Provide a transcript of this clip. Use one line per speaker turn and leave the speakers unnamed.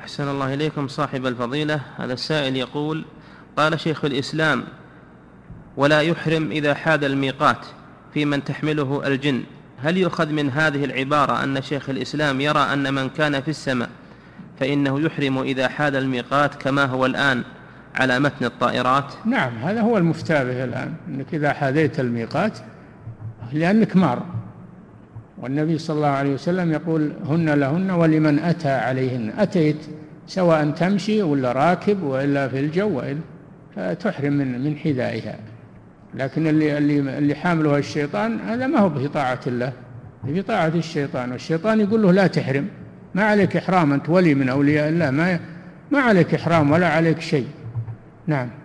أحسن الله إليكم صاحب الفضيلة. هذا السائل يقول: قال شيخ الإسلام: ولا يحرم إذا حاد الميقات في من تحمله الجن. هل يؤخذ من هذه العبارة أن شيخ الإسلام يرى أن من كان في السماء فإنه يحرم إذا حاد الميقات كما هو الآن على متن الطائرات؟
نعم، هذا هو المفتى به الآن، أنك إذا حاديت الميقات لأنك مار، والنبي صلى الله عليه وسلم يقول: هن لهن ولمن أتى عليهن. أتيت سواء تمشي ولا راكب وإلا في الجو، فتحرم من حذائها. لكن اللي حاملها الشيطان هذا ما هو بطاعة الله، بطاعة الشيطان، والشيطان يقول له: لا تحرم، ما عليك إحرام، أنت ولي من أولياء الله، ما عليك إحرام ولا عليك شيء. نعم.